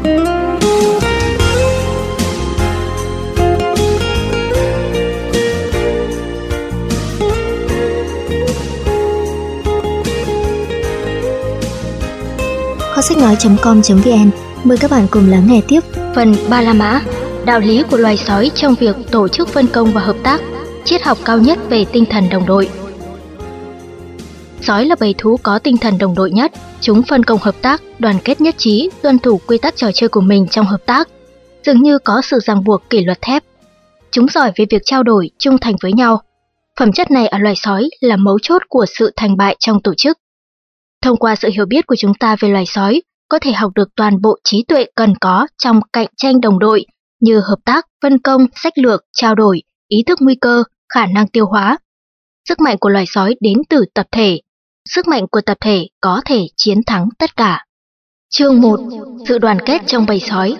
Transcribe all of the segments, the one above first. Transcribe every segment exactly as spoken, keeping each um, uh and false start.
Kho sách nói chấm com chấm vn mời các bạn cùng lắng nghe tiếp phần Ba La Mã, đạo lý của loài sói trong việc tổ chức phân công và hợp tác, triết học cao nhất về tinh thần đồng đội. Sói là bầy thú có tinh thần đồng đội nhất, chúng phân công hợp tác, đoàn kết nhất trí, tuân thủ quy tắc trò chơi của mình trong hợp tác, dường như có sự ràng buộc kỷ luật thép. Chúng giỏi về việc trao đổi, trung thành với nhau. Phẩm chất này ở loài sói là mấu chốt của sự thành bại trong tổ chức. Thông qua sự hiểu biết của chúng ta về loài sói, có thể học được toàn bộ trí tuệ cần có trong cạnh tranh đồng đội như hợp tác, phân công, sách lược, trao đổi, ý thức nguy cơ, khả năng tiêu hóa. Sức mạnh của loài sói đến từ tập thể. Sức mạnh của tập thể có thể chiến thắng tất cả. Chương một. Sự đoàn kết trong bầy sói.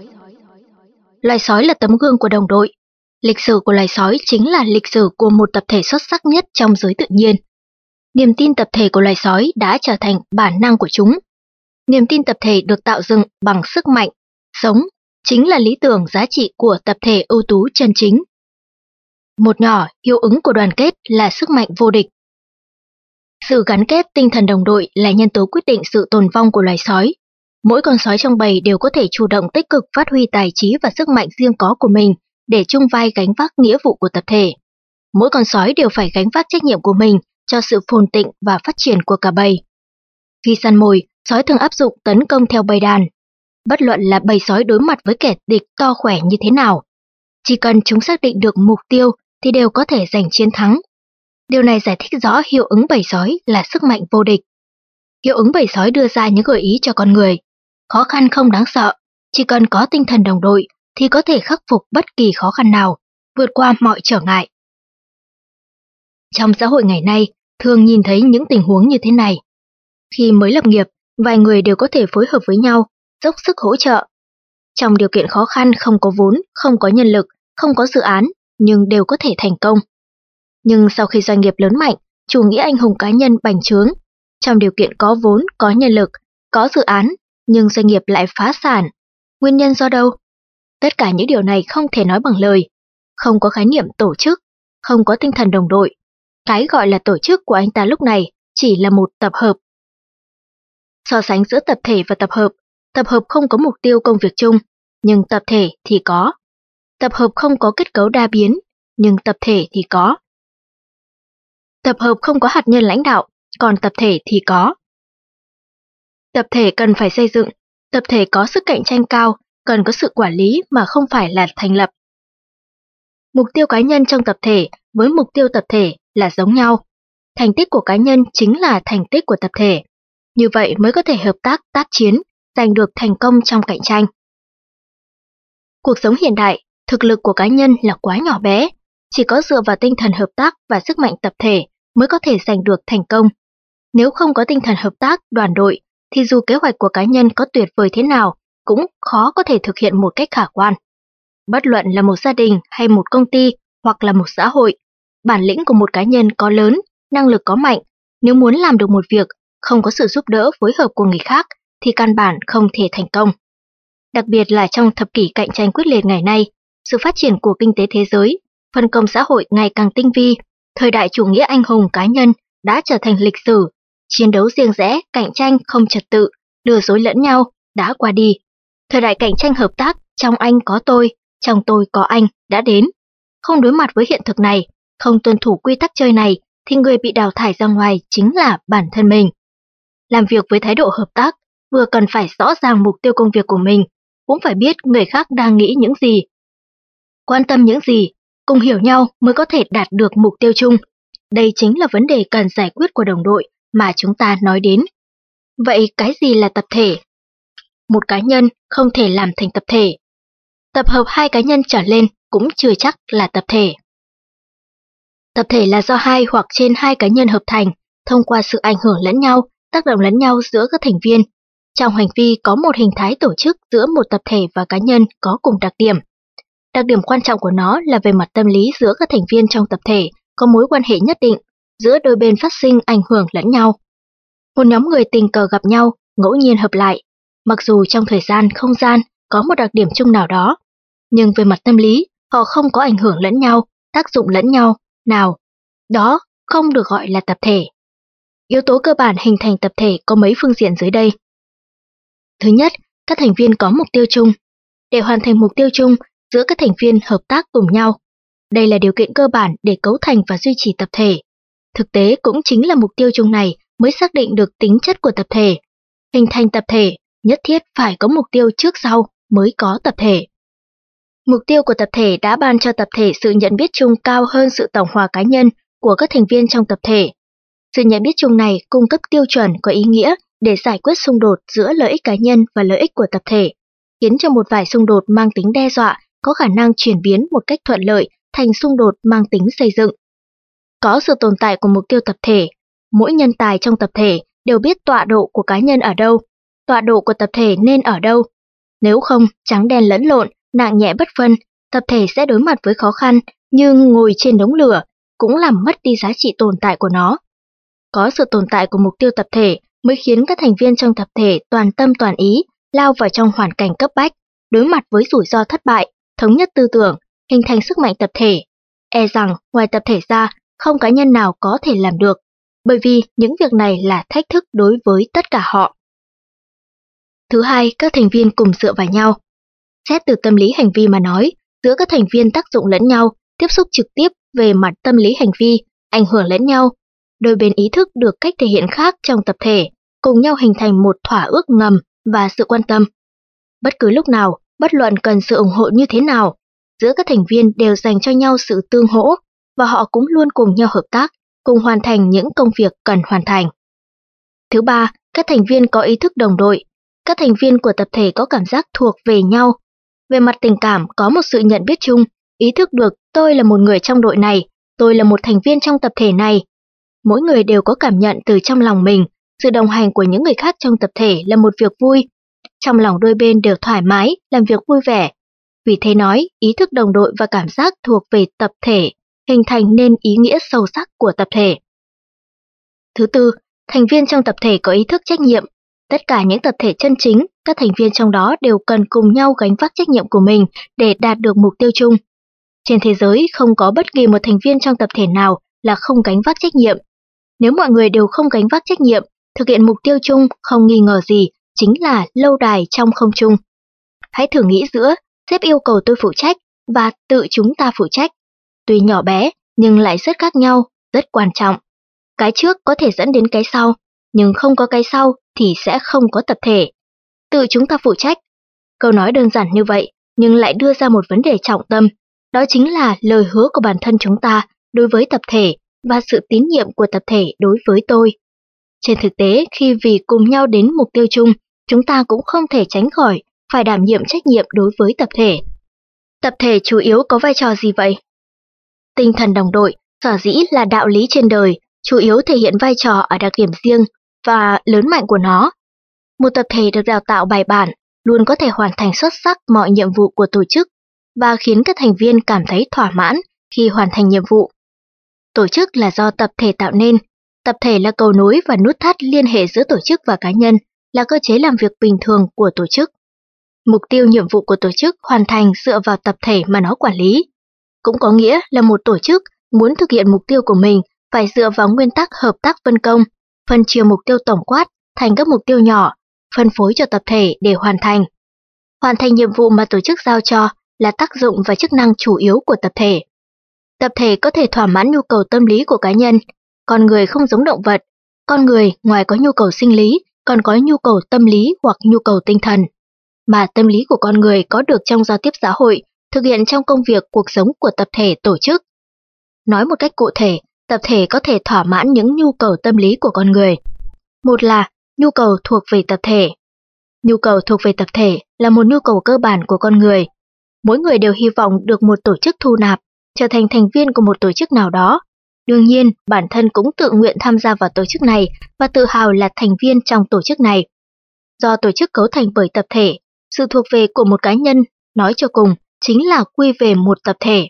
Loài sói là tấm gương của đồng đội. Lịch sử của loài sói chính là lịch sử của một tập thể xuất sắc nhất trong giới tự nhiên. Niềm tin tập thể của loài sói đã trở thành bản năng của chúng. Niềm tin tập thể được tạo dựng bằng sức mạnh, sống, chính là lý tưởng giá trị của tập thể ưu tú chân chính. Một nhỏ, hiệu ứng của đoàn kết là sức mạnh vô địch. Sự gắn kết tinh thần đồng đội là nhân tố quyết định sự tồn vong của loài sói. Mỗi con sói trong bầy đều có thể chủ động tích cực phát huy tài trí và sức mạnh riêng có của mình để chung vai gánh vác nghĩa vụ của tập thể. Mỗi con sói đều phải gánh vác trách nhiệm của mình cho sự phồn tịnh và phát triển của cả bầy. Khi săn mồi, sói thường áp dụng tấn công theo bầy đàn. Bất luận là bầy sói đối mặt với kẻ địch to khỏe như thế nào, chỉ cần chúng xác định được mục tiêu thì đều có thể giành chiến thắng. Điều này giải thích rõ hiệu ứng bầy sói là sức mạnh vô địch. Hiệu ứng bầy sói đưa ra những gợi ý cho con người. Khó khăn không đáng sợ, chỉ cần có tinh thần đồng đội thì có thể khắc phục bất kỳ khó khăn nào, vượt qua mọi trở ngại. Trong xã hội ngày nay, thường nhìn thấy những tình huống như thế này. Khi mới lập nghiệp, vài người đều có thể phối hợp với nhau, dốc sức hỗ trợ. Trong điều kiện khó khăn không có vốn, không có nhân lực, không có dự án, nhưng đều có thể thành công. Nhưng sau khi doanh nghiệp lớn mạnh, chủ nghĩa anh hùng cá nhân bành trướng. Trong điều kiện có vốn, có nhân lực, có dự án, nhưng doanh nghiệp lại phá sản. Nguyên nhân do đâu? Tất cả những điều này không thể nói bằng lời. Không có khái niệm tổ chức, không có tinh thần đồng đội. Cái gọi là tổ chức của anh ta lúc này chỉ là một tập hợp. So sánh giữa tập thể và tập hợp, tập hợp không có mục tiêu công việc chung, nhưng tập thể thì có. Tập hợp không có kết cấu đa biến, nhưng tập thể thì có. Tập hợp không có hạt nhân lãnh đạo, còn tập thể thì có. Tập thể cần phải xây dựng, tập thể có sức cạnh tranh cao, cần có sự quản lý mà không phải là thành lập. Mục tiêu cá nhân trong tập thể với mục tiêu tập thể là giống nhau. Thành tích của cá nhân chính là thành tích của tập thể. Như vậy mới có thể hợp tác, tác chiến, giành được thành công trong cạnh tranh. Cuộc sống hiện đại, thực lực của cá nhân là quá nhỏ bé. Chỉ có dựa vào tinh thần hợp tác và sức mạnh tập thể mới có thể giành được thành công. Nếu không có tinh thần hợp tác, đoàn đội, thì dù kế hoạch của cá nhân có tuyệt vời thế nào, cũng khó có thể thực hiện một cách khả quan. Bất luận là một gia đình hay một công ty hoặc là một xã hội, bản lĩnh của một cá nhân có lớn, năng lực có mạnh, nếu muốn làm được một việc, không có sự giúp đỡ phối hợp của người khác thì căn bản không thể thành công. Đặc biệt là trong thập kỷ cạnh tranh quyết liệt ngày nay, sự phát triển của kinh tế thế giới, phân công xã hội ngày càng tinh vi, thời đại chủ nghĩa anh hùng cá nhân đã trở thành lịch sử, chiến đấu riêng rẽ, cạnh tranh không trật tự, lừa dối lẫn nhau đã qua đi. Thời đại cạnh tranh hợp tác, trong anh có tôi, trong tôi có anh đã đến. Không đối mặt với hiện thực này, không tuân thủ quy tắc chơi này thì người bị đào thải ra ngoài chính là bản thân mình. Làm việc với thái độ hợp tác, vừa cần phải rõ ràng mục tiêu công việc của mình, cũng phải biết người khác đang nghĩ những gì, quan tâm những gì, cùng hiểu nhau mới có thể đạt được mục tiêu chung. Đây chính là vấn đề cần giải quyết của đồng đội mà chúng ta nói đến. Vậy cái gì là tập thể? Một cá nhân không thể làm thành tập thể. Tập hợp hai cá nhân trở lên cũng chưa chắc là tập thể. Tập thể là do hai hoặc trên hai cá nhân hợp thành, thông qua sự ảnh hưởng lẫn nhau, tác động lẫn nhau giữa các thành viên. Trong hành vi có một hình thái tổ chức giữa một tập thể và cá nhân có cùng đặc điểm. Đặc điểm quan trọng của nó là về mặt tâm lý giữa các thành viên trong tập thể có mối quan hệ nhất định, giữa đôi bên phát sinh ảnh hưởng lẫn nhau. Một nhóm người tình cờ gặp nhau, ngẫu nhiên hợp lại. Mặc dù trong thời gian, không gian có một đặc điểm chung nào đó, nhưng về mặt tâm lý, họ không có ảnh hưởng lẫn nhau, tác dụng lẫn nhau, nào. Đó không được gọi là tập thể. Yếu tố cơ bản hình thành tập thể có mấy phương diện dưới đây. Thứ nhất, các thành viên có mục tiêu chung. Để hoàn thành mục tiêu chung, giữa các thành viên hợp tác cùng nhau. Đây là điều kiện cơ bản để cấu thành và duy trì tập thể. Thực tế cũng chính là mục tiêu chung này mới xác định được tính chất của tập thể. Hình thành tập thể, nhất thiết phải có mục tiêu trước sau mới có tập thể. Mục tiêu của tập thể đã ban cho tập thể sự nhận biết chung cao hơn sự tổng hòa cá nhân của các thành viên trong tập thể. Sự nhận biết chung này cung cấp tiêu chuẩn có ý nghĩa để giải quyết xung đột giữa lợi ích cá nhân và lợi ích của tập thể, khiến cho một vài xung đột mang tính đe dọa có khả năng chuyển biến một cách thuận lợi thành xung đột mang tính xây dựng. Có sự tồn tại của mục tiêu tập thể, mỗi nhân tài trong tập thể đều biết tọa độ của cá nhân ở đâu, tọa độ của tập thể nên ở đâu. Nếu không, trắng đen lẫn lộn, nặng nhẹ bất phân, tập thể sẽ đối mặt với khó khăn như ngồi trên đống lửa, cũng làm mất đi giá trị tồn tại của nó. Có sự tồn tại của mục tiêu tập thể mới khiến các thành viên trong tập thể toàn tâm toàn ý, lao vào trong hoàn cảnh cấp bách, đối mặt với rủi ro thất bại, thống nhất tư tưởng, hình thành sức mạnh tập thể. E rằng ngoài tập thể ra, không cá nhân nào có thể làm được, bởi vì những việc này là thách thức đối với tất cả họ. Thứ hai, các thành viên cùng dựa vào nhau. Xét từ tâm lý hành vi mà nói, giữa các thành viên tác dụng lẫn nhau, tiếp xúc trực tiếp về mặt tâm lý hành vi, ảnh hưởng lẫn nhau. Đôi bên ý thức được cách thể hiện khác trong tập thể, cùng nhau hình thành một thỏa ước ngầm và sự quan tâm. Bất cứ lúc nào, bất luận cần sự ủng hộ như thế nào, giữa các thành viên đều dành cho nhau sự tương hỗ, và họ cũng luôn cùng nhau hợp tác, cùng hoàn thành những công việc cần hoàn thành. Thứ ba, các thành viên có ý thức đồng đội. Các thành viên của tập thể có cảm giác thuộc về nhau. Về mặt tình cảm có một sự nhận biết chung, ý thức được tôi là một người trong đội này, tôi là một thành viên trong tập thể này. Mỗi người đều có cảm nhận từ trong lòng mình, sự đồng hành của những người khác trong tập thể là một việc vui. Trong lòng đôi bên đều thoải mái, làm việc vui vẻ. Vì thế nói, ý thức đồng đội và cảm giác thuộc về tập thể hình thành nên ý nghĩa sâu sắc của tập thể. Thứ tư, thành viên trong tập thể có ý thức trách nhiệm. Tất cả những tập thể chân chính, các thành viên trong đó đều cần cùng nhau gánh vác trách nhiệm của mình để đạt được mục tiêu chung. Trên thế giới không có bất kỳ một thành viên trong tập thể nào là không gánh vác trách nhiệm. Nếu mọi người đều không gánh vác trách nhiệm, thực hiện mục tiêu chung không nghi ngờ gì chính là lâu đài trong không trung. Hãy thử nghĩ giữa sếp yêu cầu tôi phụ trách và tự chúng ta phụ trách. Tuy nhỏ bé nhưng lại rất khác nhau, rất quan trọng. Cái trước có thể dẫn đến cái sau, nhưng không có cái sau thì sẽ không có tập thể. Tự chúng ta phụ trách. Câu nói đơn giản như vậy, nhưng lại đưa ra một vấn đề trọng tâm. Đó chính là lời hứa của bản thân chúng ta đối với tập thể và sự tín nhiệm của tập thể đối với tôi. Trên thực tế, khi vì cùng nhau đến mục tiêu chung, chúng ta cũng không thể tránh khỏi phải đảm nhiệm trách nhiệm đối với tập thể. Tập thể chủ yếu có vai trò gì vậy? Tinh thần đồng đội, sở dĩ là đạo lý trên đời, chủ yếu thể hiện vai trò ở đặc điểm riêng và lớn mạnh của nó. Một tập thể được đào tạo bài bản, luôn có thể hoàn thành xuất sắc mọi nhiệm vụ của tổ chức và khiến các thành viên cảm thấy thỏa mãn khi hoàn thành nhiệm vụ. Tổ chức là do tập thể tạo nên, tập thể là cầu nối và nút thắt liên hệ giữa tổ chức và cá nhân, là cơ chế làm việc bình thường của tổ chức. Mục tiêu nhiệm vụ của tổ chức hoàn thành dựa vào tập thể mà nó quản lý. Cũng có nghĩa là một tổ chức muốn thực hiện mục tiêu của mình phải dựa vào nguyên tắc hợp tác phân công, phân chia mục tiêu tổng quát thành các mục tiêu nhỏ, phân phối cho tập thể để hoàn thành. Hoàn thành nhiệm vụ mà tổ chức giao cho là tác dụng và chức năng chủ yếu của tập thể. Tập thể có thể thỏa mãn nhu cầu tâm lý của cá nhân. Con người không giống động vật. Con người ngoài có nhu cầu sinh lý, còn có nhu cầu tâm lý hoặc nhu cầu tinh thần. Mà tâm lý của con người có được trong giao tiếp xã hội, thực hiện trong công việc cuộc sống của tập thể tổ chức. Nói một cách cụ thể, tập thể có thể thỏa mãn những nhu cầu tâm lý của con người. Một là nhu cầu thuộc về tập thể. Nhu cầu thuộc về tập thể là một nhu cầu cơ bản của con người. Mỗi người đều hy vọng được một tổ chức thu nạp, trở thành thành viên của một tổ chức nào đó. Đương nhiên, bản thân cũng tự nguyện tham gia vào tổ chức này và tự hào là thành viên trong tổ chức này. Do tổ chức cấu thành bởi tập thể, sự thuộc về của một cá nhân, nói cho cùng, chính là quy về một tập thể.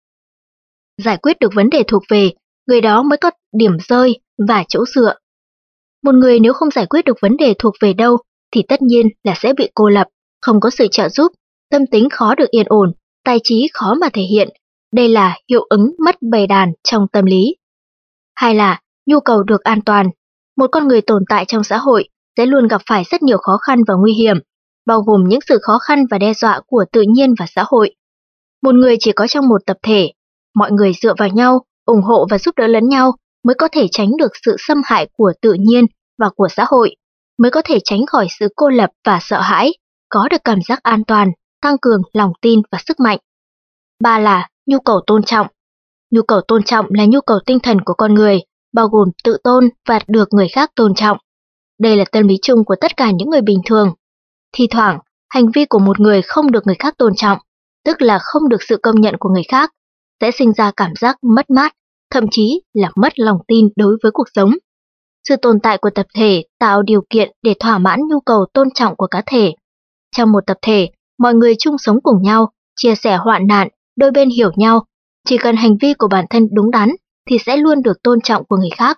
Giải quyết được vấn đề thuộc về, người đó mới có điểm rơi và chỗ dựa. Một người nếu không giải quyết được vấn đề thuộc về đâu, thì tất nhiên là sẽ bị cô lập, không có sự trợ giúp, tâm tính khó được yên ổn, tài trí khó mà thể hiện. Đây là hiệu ứng mất bầy đàn trong tâm lý. Hai là nhu cầu được an toàn. Một con người tồn tại trong xã hội sẽ luôn gặp phải rất nhiều khó khăn và nguy hiểm, bao gồm những sự khó khăn và đe dọa của tự nhiên và xã hội. Một người chỉ có trong một tập thể, mọi người dựa vào nhau, ủng hộ và giúp đỡ lẫn nhau mới có thể tránh được sự xâm hại của tự nhiên và của xã hội, mới có thể tránh khỏi sự cô lập và sợ hãi, có được cảm giác an toàn, tăng cường lòng tin và sức mạnh. Ba là nhu cầu tôn trọng. Nhu cầu tôn trọng là nhu cầu tinh thần của con người, bao gồm tự tôn và được người khác tôn trọng. Đây là tâm lý chung của tất cả những người bình thường. Thi thoảng, hành vi của một người không được người khác tôn trọng, tức là không được sự công nhận của người khác, sẽ sinh ra cảm giác mất mát, thậm chí là mất lòng tin đối với cuộc sống. Sự tồn tại của tập thể tạo điều kiện để thỏa mãn nhu cầu tôn trọng của cá thể. Trong một tập thể, mọi người chung sống cùng nhau, chia sẻ hoạn nạn, đôi bên hiểu nhau. Chỉ cần hành vi của bản thân đúng đắn thì sẽ luôn được tôn trọng của người khác.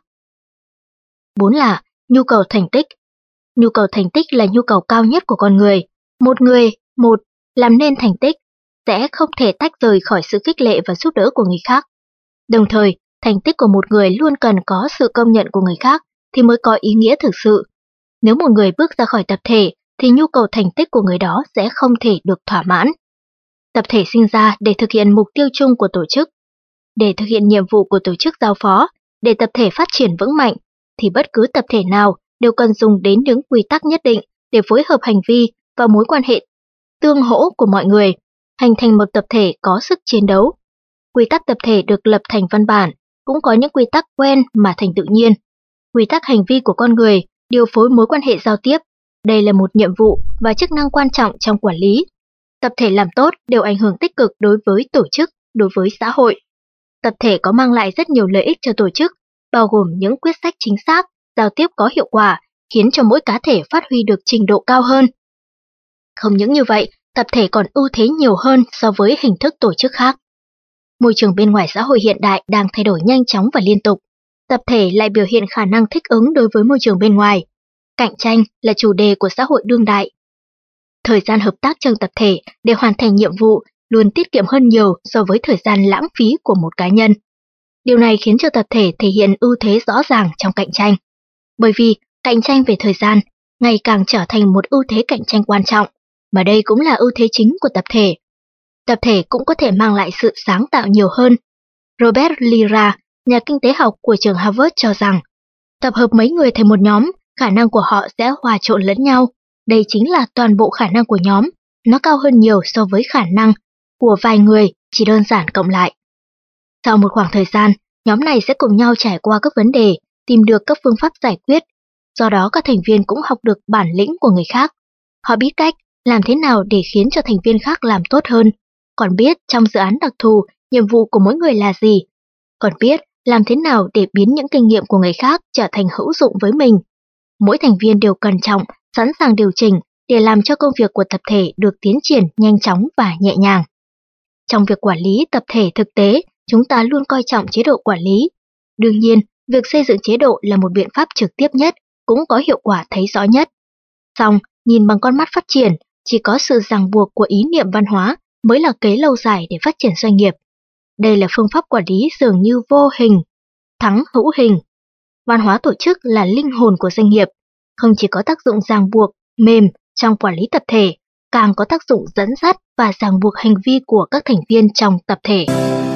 Bốn là nhu cầu thành tích. Nhu cầu thành tích là nhu cầu cao nhất của con người. Một người, một, làm nên thành tích, sẽ không thể tách rời khỏi sự khích lệ và giúp đỡ của người khác. Đồng thời, thành tích của một người luôn cần có sự công nhận của người khác thì mới có ý nghĩa thực sự. Nếu một người bước ra khỏi tập thể thì nhu cầu thành tích của người đó sẽ không thể được thỏa mãn. Tập thể sinh ra để thực hiện mục tiêu chung của tổ chức. Để thực hiện nhiệm vụ của tổ chức giao phó, để tập thể phát triển vững mạnh, thì bất cứ tập thể nào đều cần dùng đến những quy tắc nhất định để phối hợp hành vi và mối quan hệ tương hỗ của mọi người, hình thành một tập thể có sức chiến đấu. Quy tắc tập thể được lập thành văn bản, cũng có những quy tắc quen mà thành tự nhiên. Quy tắc hành vi của con người điều phối mối quan hệ giao tiếp. Đây là một nhiệm vụ và chức năng quan trọng trong quản lý. Tập thể làm tốt đều ảnh hưởng tích cực đối với tổ chức, đối với xã hội. Tập thể có mang lại rất nhiều lợi ích cho tổ chức, bao gồm những quyết sách chính xác, giao tiếp có hiệu quả, khiến cho mỗi cá thể phát huy được trình độ cao hơn. Không những như vậy, tập thể còn ưu thế nhiều hơn so với hình thức tổ chức khác. Môi trường bên ngoài xã hội hiện đại đang thay đổi nhanh chóng và liên tục. Tập thể lại biểu hiện khả năng thích ứng đối với môi trường bên ngoài. Cạnh tranh là chủ đề của xã hội đương đại. Thời gian hợp tác trong tập thể để hoàn thành nhiệm vụ luôn tiết kiệm hơn nhiều so với thời gian lãng phí của một cá nhân. Điều này khiến cho tập thể thể hiện ưu thế rõ ràng trong cạnh tranh. Bởi vì cạnh tranh về thời gian ngày càng trở thành một ưu thế cạnh tranh quan trọng, mà đây cũng là ưu thế chính của tập thể. Tập thể cũng có thể mang lại sự sáng tạo nhiều hơn. Robert Lira, nhà kinh tế học của trường Harvard cho rằng, tập hợp mấy người thành một nhóm, khả năng của họ sẽ hòa trộn lẫn nhau. Đây chính là toàn bộ khả năng của nhóm, nó cao hơn nhiều so với khả năng của vài người chỉ đơn giản cộng lại. Sau một khoảng thời gian, nhóm này sẽ cùng nhau trải qua các vấn đề, tìm được các phương pháp giải quyết. Do đó các thành viên cũng học được bản lĩnh của người khác. Họ biết cách làm thế nào để khiến cho thành viên khác làm tốt hơn, còn biết trong dự án đặc thù, nhiệm vụ của mỗi người là gì, còn biết làm thế nào để biến những kinh nghiệm của người khác trở thành hữu dụng với mình. Mỗi thành viên đều cẩn trọng, sẵn sàng điều chỉnh để làm cho công việc của tập thể được tiến triển nhanh chóng và nhẹ nhàng. Trong việc quản lý tập thể thực tế, chúng ta luôn coi trọng chế độ quản lý. Đương nhiên, việc xây dựng chế độ là một biện pháp trực tiếp nhất, cũng có hiệu quả thấy rõ nhất. Song, nhìn bằng con mắt phát triển, chỉ có sự ràng buộc của ý niệm văn hóa mới là kế lâu dài để phát triển doanh nghiệp. Đây là phương pháp quản lý dường như vô hình, thắng hữu hình. Văn hóa tổ chức là linh hồn của doanh nghiệp, không chỉ có tác dụng ràng buộc, mềm trong quản lý tập thể, càng có tác dụng dẫn dắt và ràng buộc hành vi của các thành viên trong tập thể.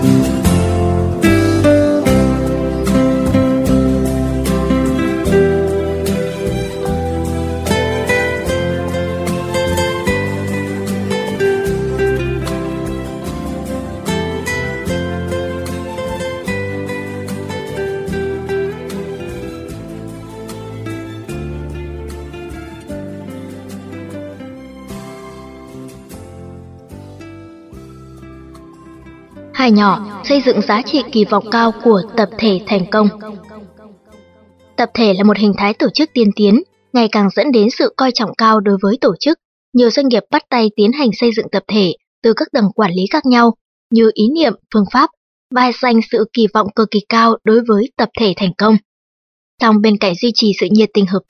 Hai nhỏ, xây dựng giá trị kỳ vọng cao của tập thể thành công. Tập thể là một hình thái tổ chức tiên tiến, ngày càng dẫn đến sự coi trọng cao đối với tổ chức. Nhiều doanh nghiệp bắt tay tiến hành xây dựng tập thể từ các tầng quản lý khác nhau, như ý niệm, phương pháp, và dành sự kỳ vọng cực kỳ cao đối với tập thể thành công. Song bên cạnh duy trì sự nhiệt tình hợp tác,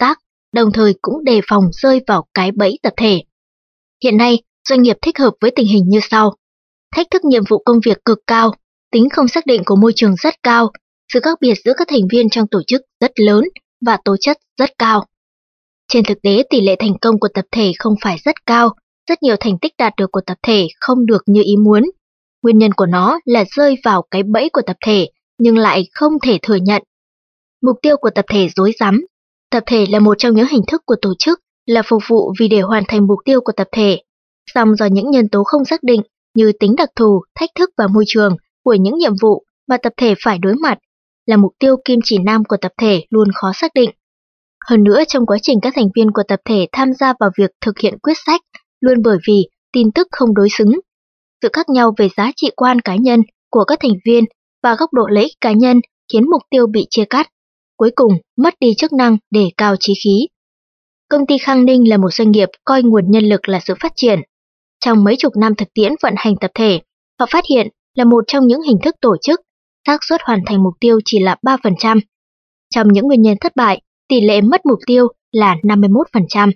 đồng thời cũng đề phòng rơi vào cái bẫy tập thể. Hiện nay, doanh nghiệp thích hợp với tình hình như sau. Thách thức nhiệm vụ công việc cực cao, tính không xác định của môi trường rất cao, sự khác biệt giữa các thành viên trong tổ chức rất lớn và tố chất rất cao. Trên thực tế, tỷ lệ thành công của tập thể không phải rất cao, rất nhiều thành tích đạt được của tập thể không được như ý muốn. Nguyên nhân của nó là rơi vào cái bẫy của tập thể nhưng lại không thể thừa nhận. Mục tiêu của tập thể rối rắm. Tập thể là một trong những hình thức của tổ chức, là phục vụ vì để hoàn thành mục tiêu của tập thể. Song do những nhân tố không xác định như tính đặc thù, thách thức và môi trường của những nhiệm vụ mà tập thể phải đối mặt, là mục tiêu kim chỉ nam của tập thể luôn khó xác định. Hơn nữa, trong quá trình các thành viên của tập thể tham gia vào việc thực hiện quyết sách, luôn bởi vì tin tức không đối xứng, sự khác nhau về giá trị quan cá nhân của các thành viên và góc độ lợi ích cá nhân khiến mục tiêu bị chia cắt, cuối cùng mất đi chức năng đề cao chí khí. Công ty Khang Ninh là một doanh nghiệp coi nguồn nhân lực là sự phát triển. Trong mấy chục năm thực tiễn vận hành tập thể, họ phát hiện là một trong những hình thức tổ chức, xác suất hoàn thành mục tiêu chỉ là ba phần trăm. Trong những nguyên nhân thất bại, tỷ lệ mất mục tiêu là năm mươi mốt phần trăm.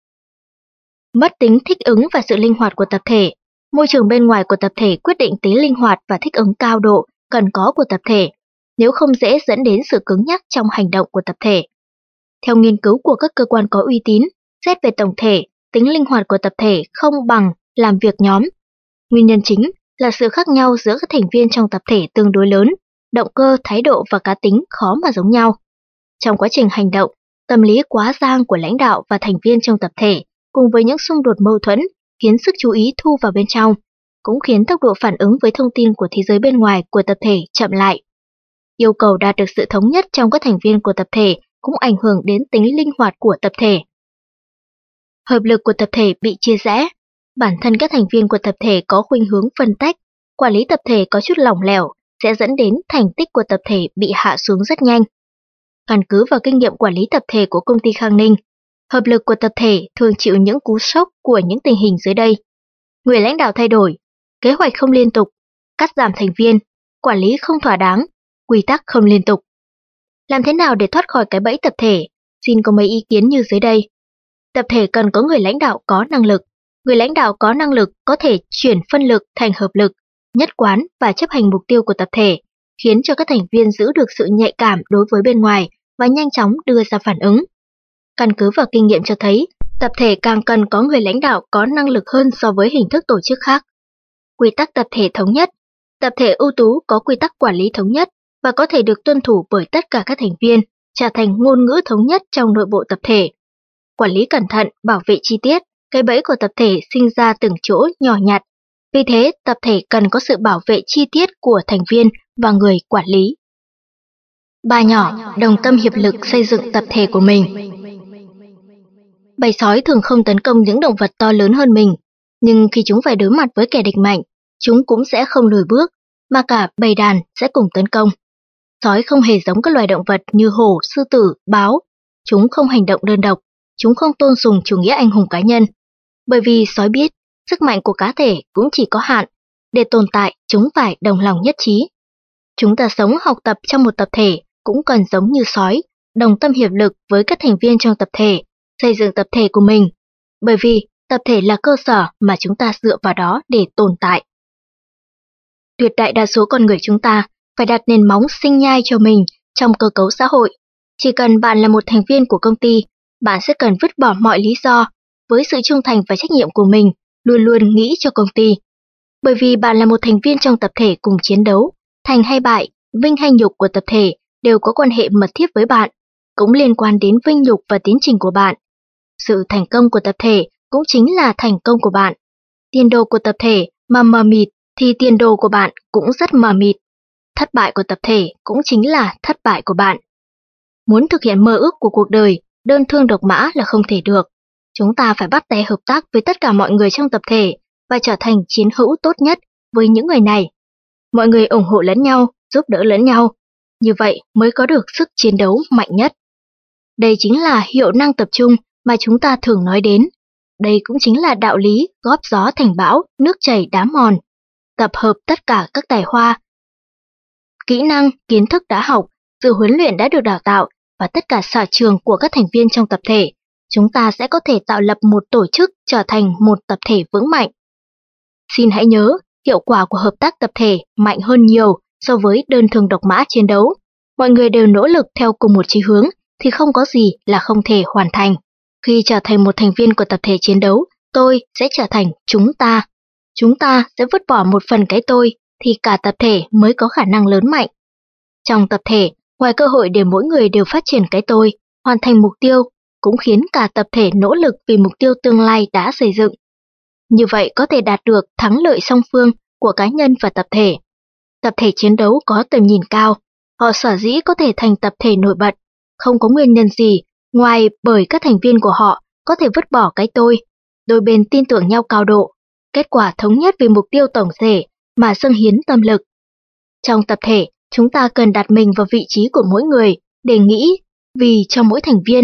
Mất tính thích ứng và sự linh hoạt của tập thể. Môi trường bên ngoài của tập thể quyết định tính linh hoạt và thích ứng cao độ cần có của tập thể, nếu không dễ dẫn đến sự cứng nhắc trong hành động của tập thể. Theo nghiên cứu của các cơ quan có uy tín, xét về tổng thể, tính linh hoạt của tập thể không bằng làm việc nhóm. Nguyên nhân chính là sự khác nhau giữa các thành viên trong tập thể tương đối lớn, động cơ, thái độ và cá tính khó mà giống nhau. Trong quá trình hành động, tâm lý quá giang của lãnh đạo và thành viên trong tập thể cùng với những xung đột mâu thuẫn khiến sức chú ý thu vào bên trong, cũng khiến tốc độ phản ứng với thông tin của thế giới bên ngoài của tập thể chậm lại. Yêu cầu đạt được sự thống nhất trong các thành viên của tập thể cũng ảnh hưởng đến tính linh hoạt của tập thể. Hợp lực của tập thể bị chia rẽ. Bản thân các thành viên của tập thể có khuynh hướng phân tách, quản lý tập thể có chút lỏng lẻo sẽ dẫn đến thành tích của tập thể bị hạ xuống rất nhanh. Căn cứ vào kinh nghiệm quản lý tập thể của công ty Khang Ninh, hợp lực của tập thể thường chịu những cú sốc của những tình hình dưới đây. Người lãnh đạo thay đổi, kế hoạch không liên tục, cắt giảm thành viên, quản lý không thỏa đáng, quy tắc không liên tục. Làm thế nào để thoát khỏi cái bẫy tập thể? Xin có mấy ý kiến như dưới đây. Tập thể cần có người lãnh đạo có năng lực. Người lãnh đạo có năng lực có thể chuyển phân lực thành hợp lực, nhất quán và chấp hành mục tiêu của tập thể, khiến cho các thành viên giữ được sự nhạy cảm đối với bên ngoài và nhanh chóng đưa ra phản ứng. Căn cứ vào kinh nghiệm cho thấy, tập thể càng cần có người lãnh đạo có năng lực hơn so với hình thức tổ chức khác. Quy tắc tập thể thống nhất. Tập thể ưu tú có quy tắc quản lý thống nhất và có thể được tuân thủ bởi tất cả các thành viên, trở thành ngôn ngữ thống nhất trong nội bộ tập thể. Quản lý cẩn thận, bảo vệ chi tiết, cái bẫy của tập thể sinh ra từng chỗ nhỏ nhặt. Vì thế, tập thể cần có sự bảo vệ chi tiết của thành viên và người quản lý. Ba nhỏ, đồng tâm hiệp lực xây dựng tập thể của mình. Bầy sói thường không tấn công những động vật to lớn hơn mình, nhưng khi chúng phải đối mặt với kẻ địch mạnh, chúng cũng sẽ không lùi bước, mà cả bầy đàn sẽ cùng tấn công. Sói không hề giống các loài động vật như hổ, sư tử, báo. Chúng không hành động đơn độc, chúng không tôn sùng chủ nghĩa anh hùng cá nhân. Bởi vì sói biết, sức mạnh của cá thể cũng chỉ có hạn, để tồn tại chúng phải đồng lòng nhất trí. Chúng ta sống học tập trong một tập thể cũng cần giống như sói, đồng tâm hiệp lực với các thành viên trong tập thể, xây dựng tập thể của mình. Bởi vì tập thể là cơ sở mà chúng ta dựa vào đó để tồn tại. Tuyệt đại đa số con người chúng ta phải đặt nền móng sinh nhai cho mình trong cơ cấu xã hội. Chỉ cần bạn là một thành viên của công ty, bạn sẽ cần vứt bỏ mọi lý do, với sự trung thành và trách nhiệm của mình, luôn luôn nghĩ cho công ty. Bởi vì bạn là một thành viên trong tập thể cùng chiến đấu, thành hay bại, vinh hay nhục của tập thể đều có quan hệ mật thiết với bạn, cũng liên quan đến vinh nhục và tiến trình của bạn. Sự thành công của tập thể cũng chính là thành công của bạn. Tiền đồ của tập thể mà mờ mịt thì tiền đồ của bạn cũng rất mờ mịt. Thất bại của tập thể cũng chính là thất bại của bạn. Muốn thực hiện mơ ước của cuộc đời, đơn thương độc mã là không thể được. Chúng ta phải bắt tay hợp tác với tất cả mọi người trong tập thể và trở thành chiến hữu tốt nhất với những người này. Mọi người ủng hộ lẫn nhau, giúp đỡ lẫn nhau. Như vậy mới có được sức chiến đấu mạnh nhất. Đây chính là hiệu năng tập trung mà chúng ta thường nói đến. Đây cũng chính là đạo lý góp gió thành bão, nước chảy đá mòn. Tập hợp tất cả các tài hoa, kỹ năng, kiến thức đã học, sự huấn luyện đã được đào tạo và tất cả sở trường của các thành viên trong tập thể chúng ta sẽ có thể tạo lập một tổ chức trở thành một tập thể vững mạnh. Xin hãy nhớ, hiệu quả của hợp tác tập thể mạnh hơn nhiều so với đơn thương độc mã chiến đấu. Mọi người đều nỗ lực theo cùng một chí hướng thì không có gì là không thể hoàn thành. Khi trở thành một thành viên của tập thể chiến đấu, tôi sẽ trở thành chúng ta. Chúng ta sẽ vứt bỏ một phần cái tôi thì cả tập thể mới có khả năng lớn mạnh. Trong tập thể, ngoài cơ hội để mỗi người đều phát triển cái tôi, hoàn thành mục tiêu, cũng khiến cả tập thể nỗ lực vì mục tiêu tương lai đã xây dựng. Như vậy có thể đạt được thắng lợi song phương của cá nhân và tập thể. Tập thể chiến đấu có tầm nhìn cao, họ sở dĩ có thể thành tập thể nổi bật, không có nguyên nhân gì ngoài bởi các thành viên của họ có thể vứt bỏ cái tôi, đôi bên tin tưởng nhau cao độ, kết quả thống nhất vì mục tiêu tổng thể mà dâng hiến tâm lực. Trong tập thể, chúng ta cần đặt mình vào vị trí của mỗi người để nghĩ vì cho mỗi thành viên.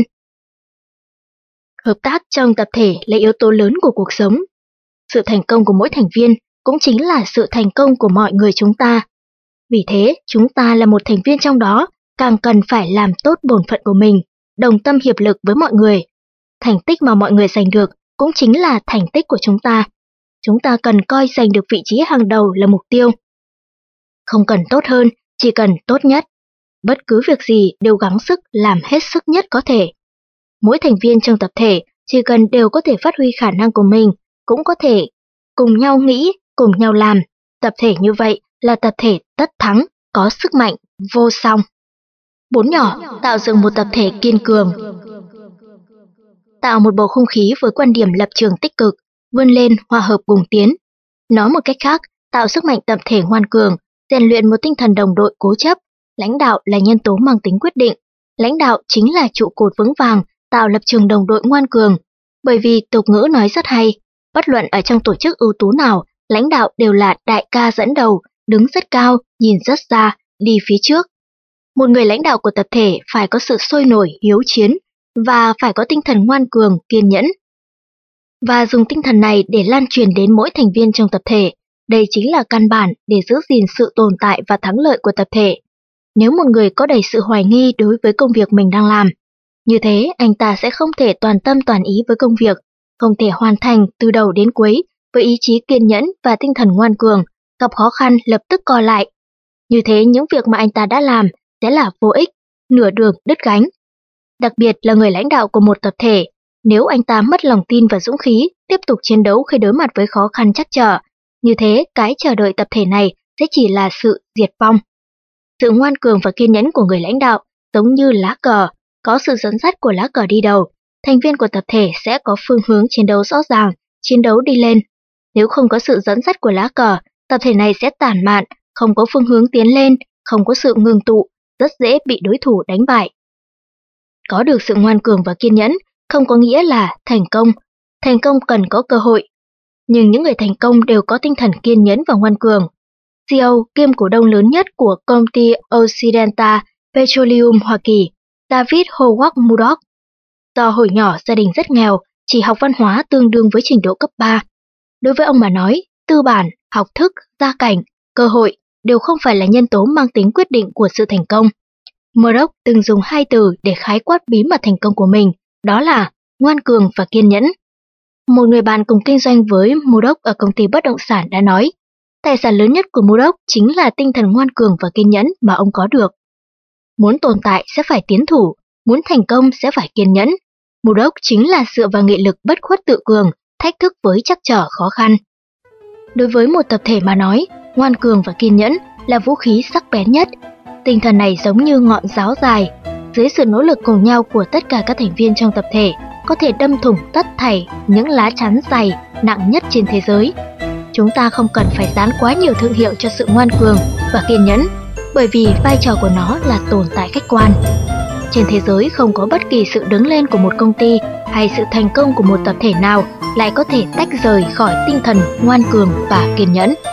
Hợp tác trong tập thể là yếu tố lớn của cuộc sống. Sự thành công của mỗi thành viên cũng chính là sự thành công của mọi người chúng ta. Vì thế, chúng ta là một thành viên trong đó, càng cần phải làm tốt bổn phận của mình, đồng tâm hiệp lực với mọi người. Thành tích mà mọi người giành được cũng chính là thành tích của chúng ta. Chúng ta cần coi giành được vị trí hàng đầu là mục tiêu. Không cần tốt hơn, chỉ cần tốt nhất. Bất cứ việc gì đều gắng sức làm hết sức nhất có thể. Mỗi thành viên trong tập thể chỉ cần đều có thể phát huy khả năng của mình, cũng có thể cùng nhau nghĩ, cùng nhau làm. Tập thể như vậy là tập thể tất thắng, có sức mạnh, vô song. Bốn nhỏ, tạo dựng một tập thể kiên cường. Tạo một bầu không khí với quan điểm lập trường tích cực, vươn lên, hòa hợp cùng tiến. Nói một cách khác, tạo sức mạnh tập thể ngoan cường, rèn luyện một tinh thần đồng đội cố chấp. Lãnh đạo là nhân tố mang tính quyết định. Lãnh đạo chính là trụ cột vững vàng, tạo lập trường đồng đội ngoan cường. Bởi vì tục ngữ nói rất hay, bất luận ở trong tổ chức ưu tú nào, lãnh đạo đều là đại ca dẫn đầu, đứng rất cao, nhìn rất xa, đi phía trước. Một người lãnh đạo của tập thể phải có sự sôi nổi, hiếu chiến và phải có tinh thần ngoan cường, kiên nhẫn. Và dùng tinh thần này để lan truyền đến mỗi thành viên trong tập thể. Đây chính là căn bản để giữ gìn sự tồn tại và thắng lợi của tập thể. Nếu một người có đầy sự hoài nghi đối với công việc mình đang làm, như thế anh ta sẽ không thể toàn tâm toàn ý với công việc, không thể hoàn thành từ đầu đến cuối với ý chí kiên nhẫn và tinh thần ngoan cường, gặp khó khăn lập tức co lại. Như thế những việc mà anh ta đã làm sẽ là vô ích, nửa đường đứt gánh. Đặc biệt là người lãnh đạo của một tập thể, nếu anh ta mất lòng tin và dũng khí, tiếp tục chiến đấu khi đối mặt với khó khăn trắc trở, như thế cái chờ đợi tập thể này sẽ chỉ là sự diệt vong. Sự ngoan cường và kiên nhẫn của người lãnh đạo giống như lá cờ, có sự dẫn dắt của lá cờ đi đầu, thành viên của tập thể sẽ có phương hướng chiến đấu rõ ràng, chiến đấu đi lên. Nếu không có sự dẫn dắt của lá cờ, tập thể này sẽ tản mạn, không có phương hướng tiến lên, không có sự ngưng tụ, rất dễ bị đối thủ đánh bại. Có được sự ngoan cường và kiên nhẫn không có nghĩa là thành công, thành công cần có cơ hội. Nhưng những người thành công đều có tinh thần kiên nhẫn và ngoan cường. xê e ô kiêm cổ đông lớn nhất của công ty Occidental Petroleum Hoa Kỳ, David Howard Murdoch, do hồi nhỏ gia đình rất nghèo, chỉ học văn hóa tương đương với trình độ cấp ba. Đối với ông mà nói, tư bản, học thức, gia cảnh, cơ hội đều không phải là nhân tố mang tính quyết định của sự thành công. Murdoch từng dùng hai từ để khái quát bí mật thành công của mình, đó là ngoan cường và kiên nhẫn. Một người bạn cùng kinh doanh với Murdoch ở công ty bất động sản đã nói, tài sản lớn nhất của Murdoch chính là tinh thần ngoan cường và kiên nhẫn mà ông có được. Muốn tồn tại sẽ phải tiến thủ, muốn thành công sẽ phải kiên nhẫn. Murdoch chính là dựa vào nghị lực bất khuất tự cường, thách thức với trắc trở khó khăn. Đối với một tập thể mà nói, ngoan cường và kiên nhẫn là vũ khí sắc bén nhất. Tinh thần này giống như ngọn giáo dài, dưới sự nỗ lực cùng nhau của tất cả các thành viên trong tập thể, có thể đâm thủng tất thảy những lá chắn dày nặng nhất trên thế giới. Chúng ta không cần phải dán quá nhiều thương hiệu cho sự ngoan cường và kiên nhẫn, bởi vì vai trò của nó là tồn tại khách quan. Trên thế giới không có bất kỳ sự đứng lên của một công ty hay sự thành công của một tập thể nào lại có thể tách rời khỏi tinh thần ngoan cường và kiên nhẫn.